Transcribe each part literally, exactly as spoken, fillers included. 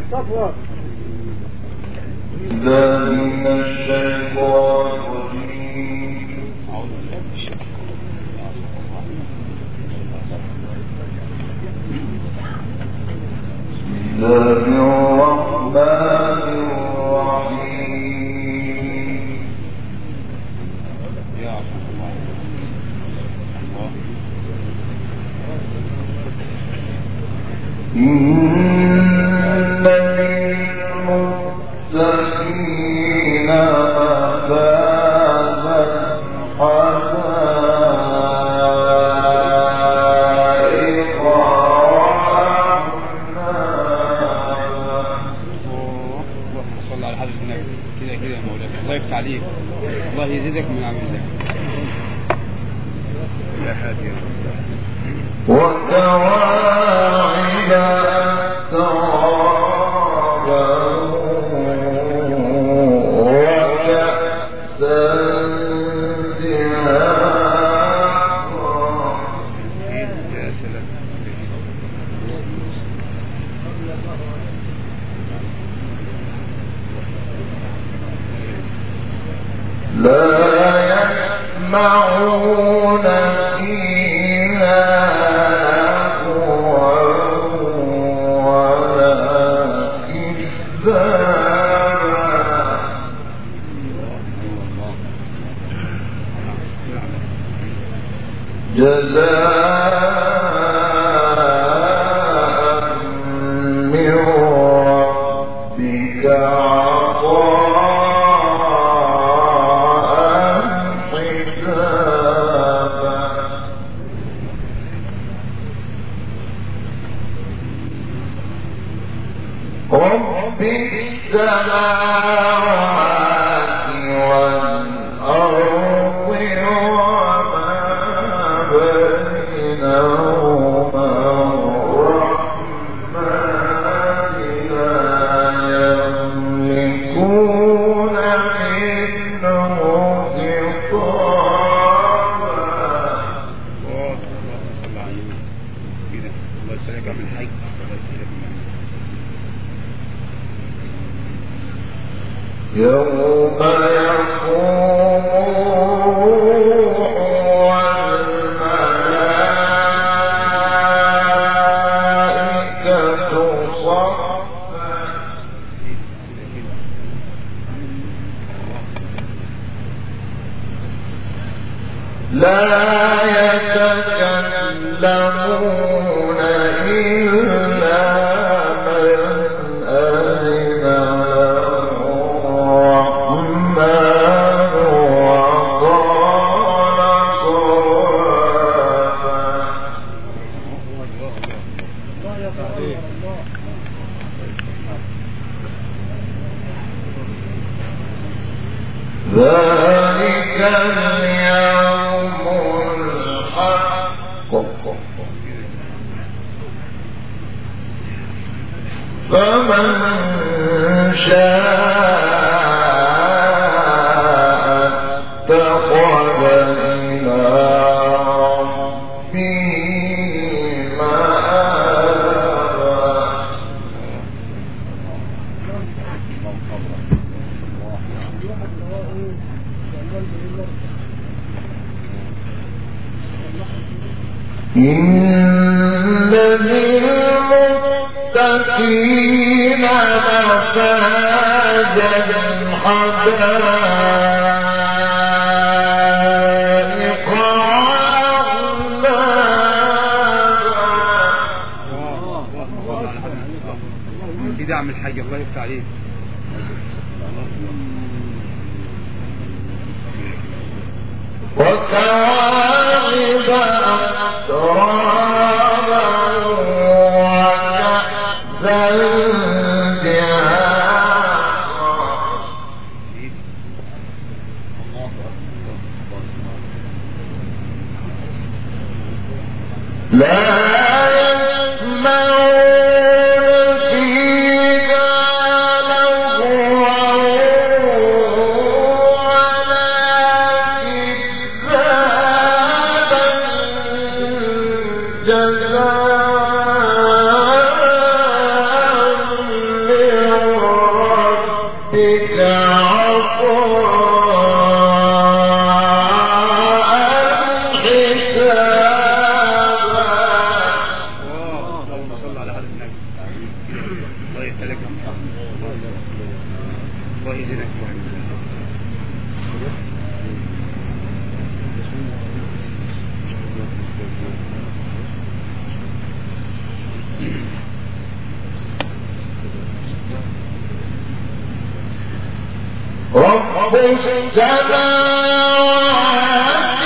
صفوة لا من الشيطان الرجيم. بسم الله الرحمن الرحيم. إن للمتقين مفازا حدائق اللهم صل على حضرة النبي. كده كده يا مولانا، الله يفتح عليك، الله يزيدك من عمل الله. يا حاجة وكواعب أترابا وكأسا دهاقا. يا سلام. لا يسمعون فيها لغوا ولا كذابا. جزاء من ربك رب السماوات والأرض وما بينهما الرحمن لا يملكون منه خطابا. الله يسلمك من حي. يوم يقوم الروح والملائكة صفا لا يتكلمون إلا من أذن ذلك اليوم الحق فمن شاء اتخذ إلى ربه مآبا. إن للمتقين مفازا حدائق وأعنابا. كده اعمل حاجة، الله يفتح عليك. وكواعب أترابا وكأسا دهاقا. لا يسمعون فيها لغوا ولا كذابا. جزاء ربك عطاء حسابا. اللهم صل على حضرة النبي. الله يهديك الله يزيدك رب السماوات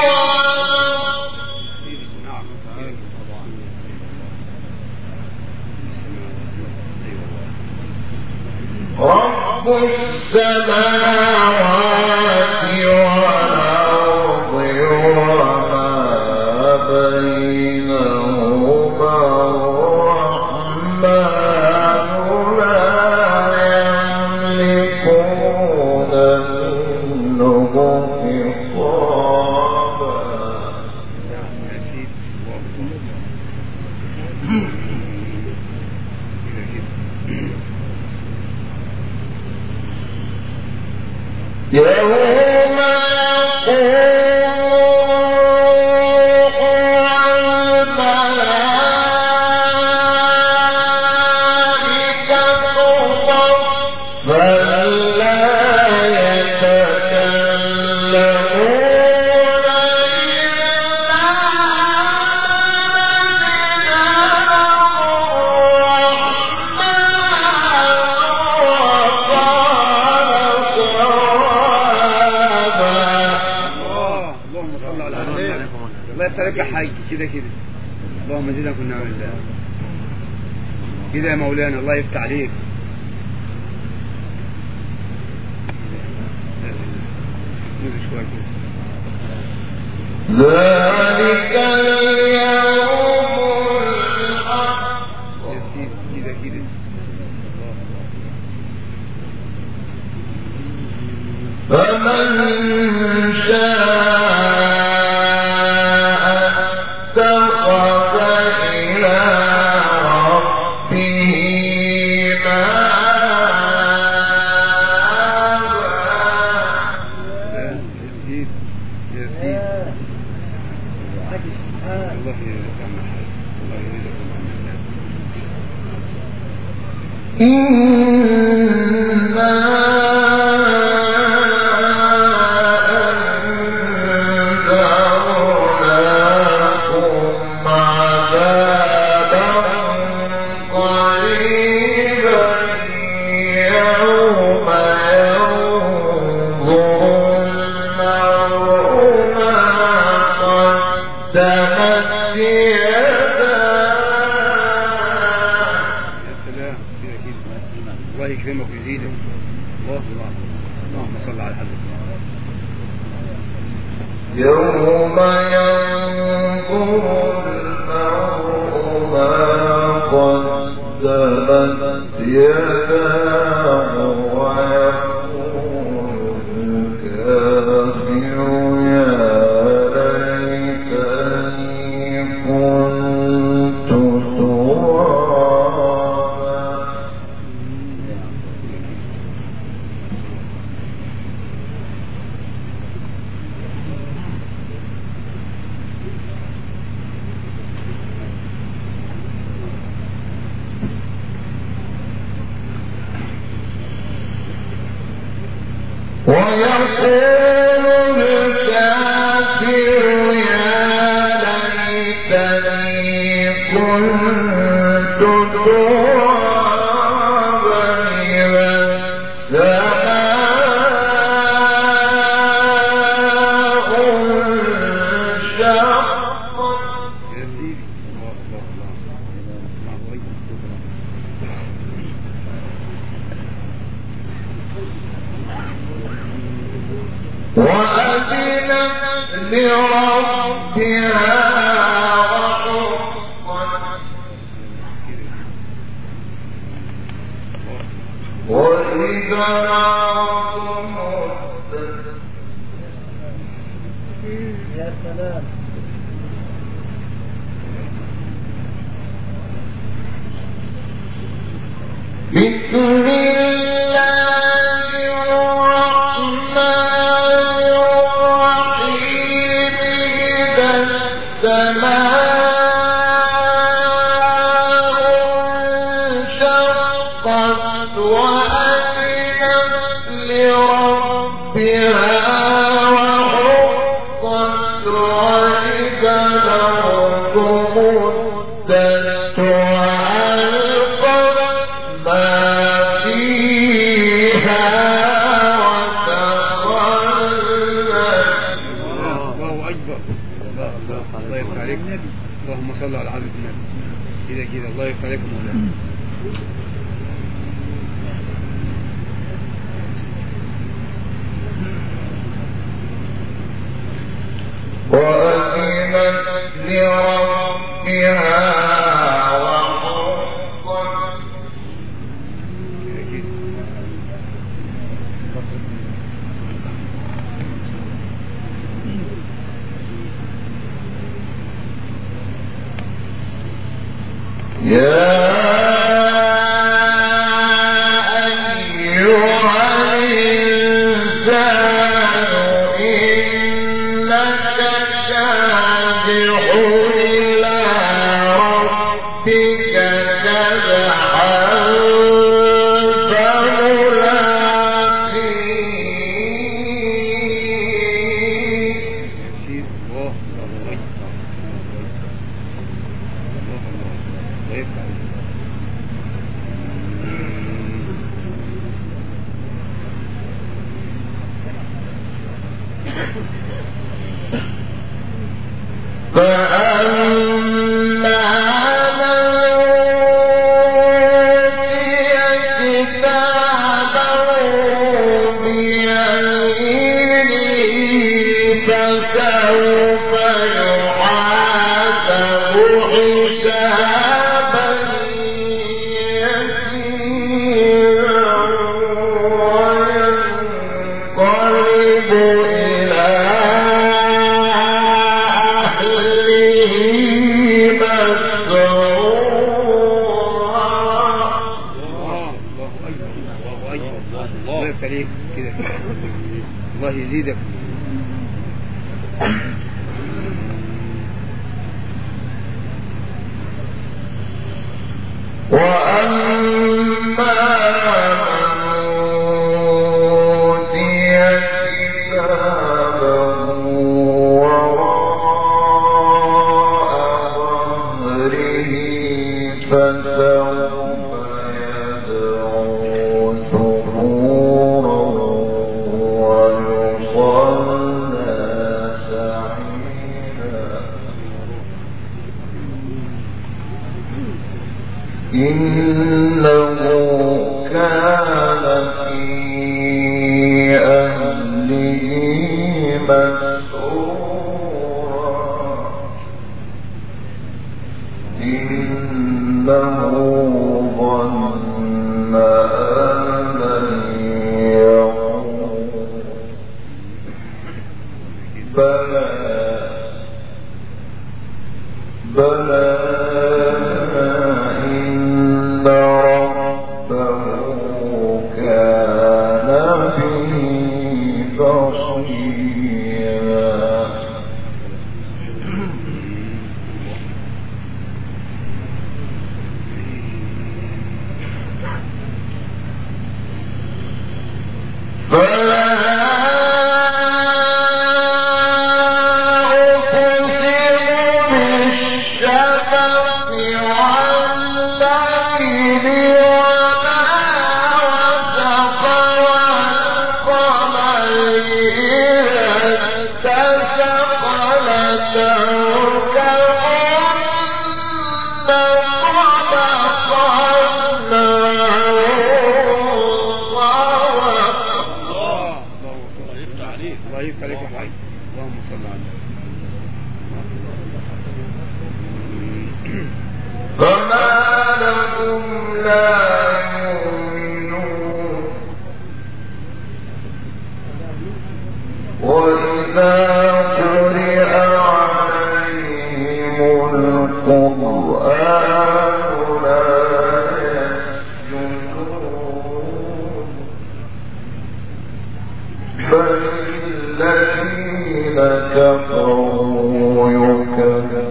رب السماوات والأرض وما بينهما الرحمن لا يملكون منه خطابا. يوم حي كده كده. اللهم زدنا كنا من الله كده يا مولانا. الله يفتح عليك. نزل شويه كده. ذلك اليوم الحق. يا سيدي كده كده. فمن شاء يوم ينظر المرء ما قدمت يداه ويقول الكافر يا ليتني كنت ترابا. ويقول الكافر يا ليتني كنت ترابا إذا السماء انشقت وأذنت لربها وحقت وإذا الأرض مدت. يا سلام. بسم الله وحقت وأذنت لربها وحقت وإذا الأرض مدت وألقت ما فيها وتخلت. الله أكبر. الله الله يفتح عليك. اللهم صل على حضرة النبي. كده كده الله يفتح عليك مولانا. وأذنت لربها وحقت. يا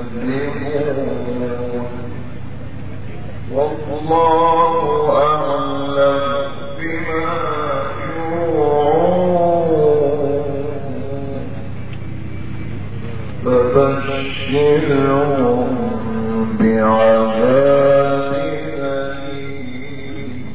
والله أعلم بعذاب أليم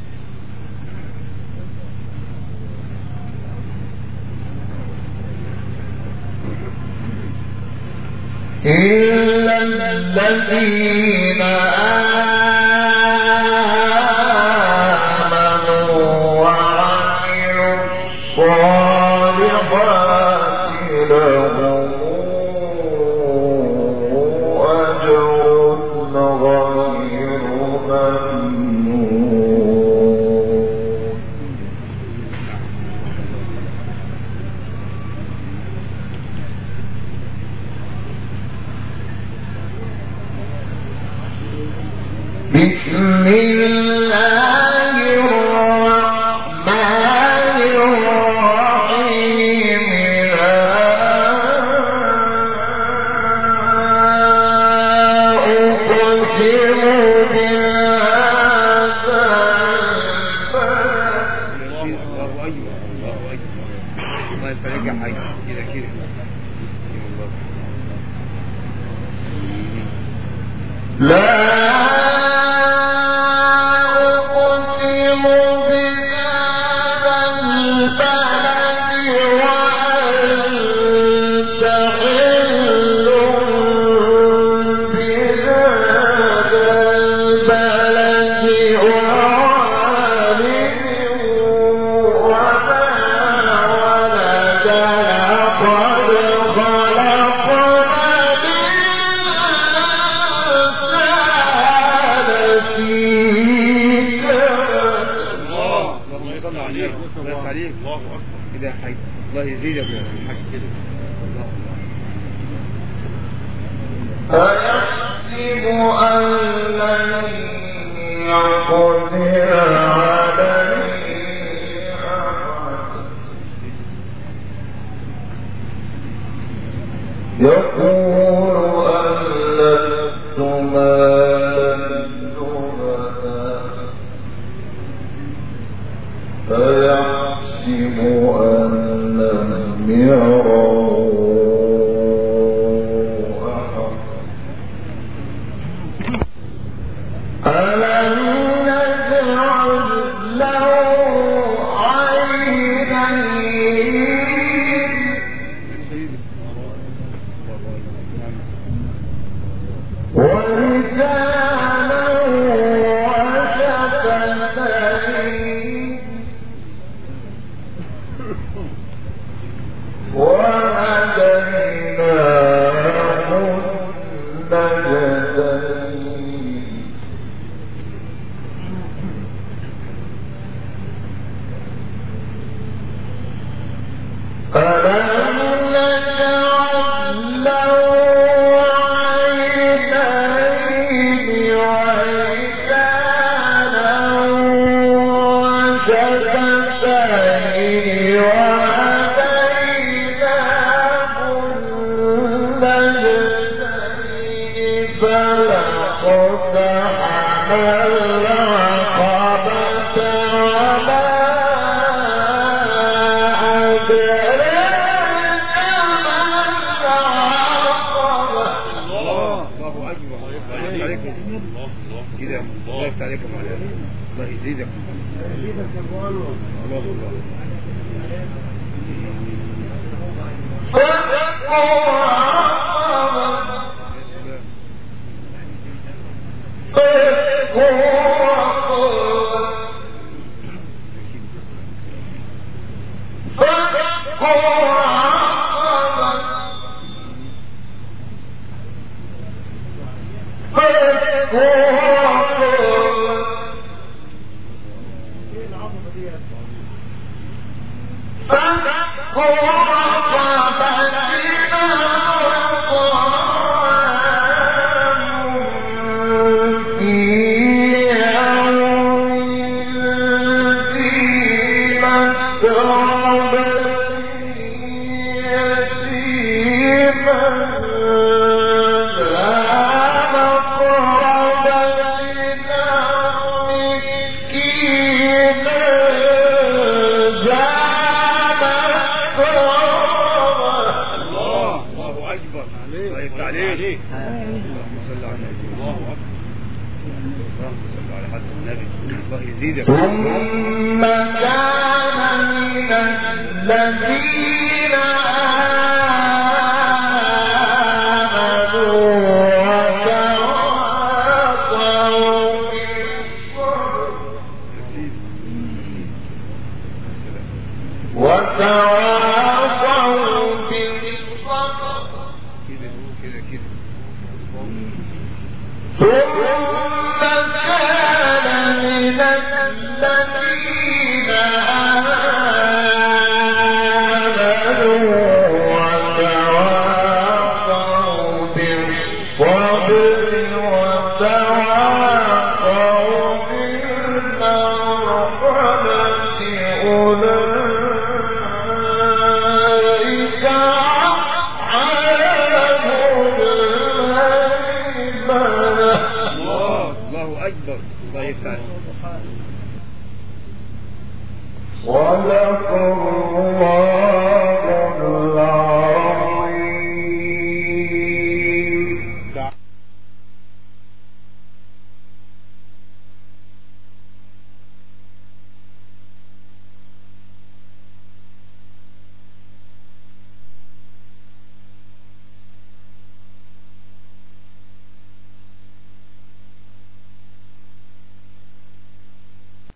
إلا الذين آمنوا وعملوا الصالحات لهم بسم الله الرحمن الرحيم لا أقسم بهذا الله أكبر الله أكبر الله يفرج حاجة كده كده لا الله يزيدك يا حاج كده أيحسب أن لن يقدر عليه أحد يقول أهلكت مالا لبدا أيحسب أن لم يره أحد ألم نجعل له عينين ولسانا وشفتين وهديناه النجدين ألم نجعل له عينين ولسانا وشفتين وهديناه النجدين فلاقتحم العقبة وما أدراك ما العقبة الله أكبر الله عليكم كده الله يفتح عليكم الله يزيدك الله الله مسكين ذا مقربة النبي الله يزيد يا ثم كان من الذين آمنوا وتواصوا بالصبر وتواصوا بالصبر كده كده كده ثم كان من الذين آمنوا وتواصوا بالصبر وتواصوا بالمرحمة أولئك أصحاب الميمنة. الله الله أكبر الله يفتح صدق الله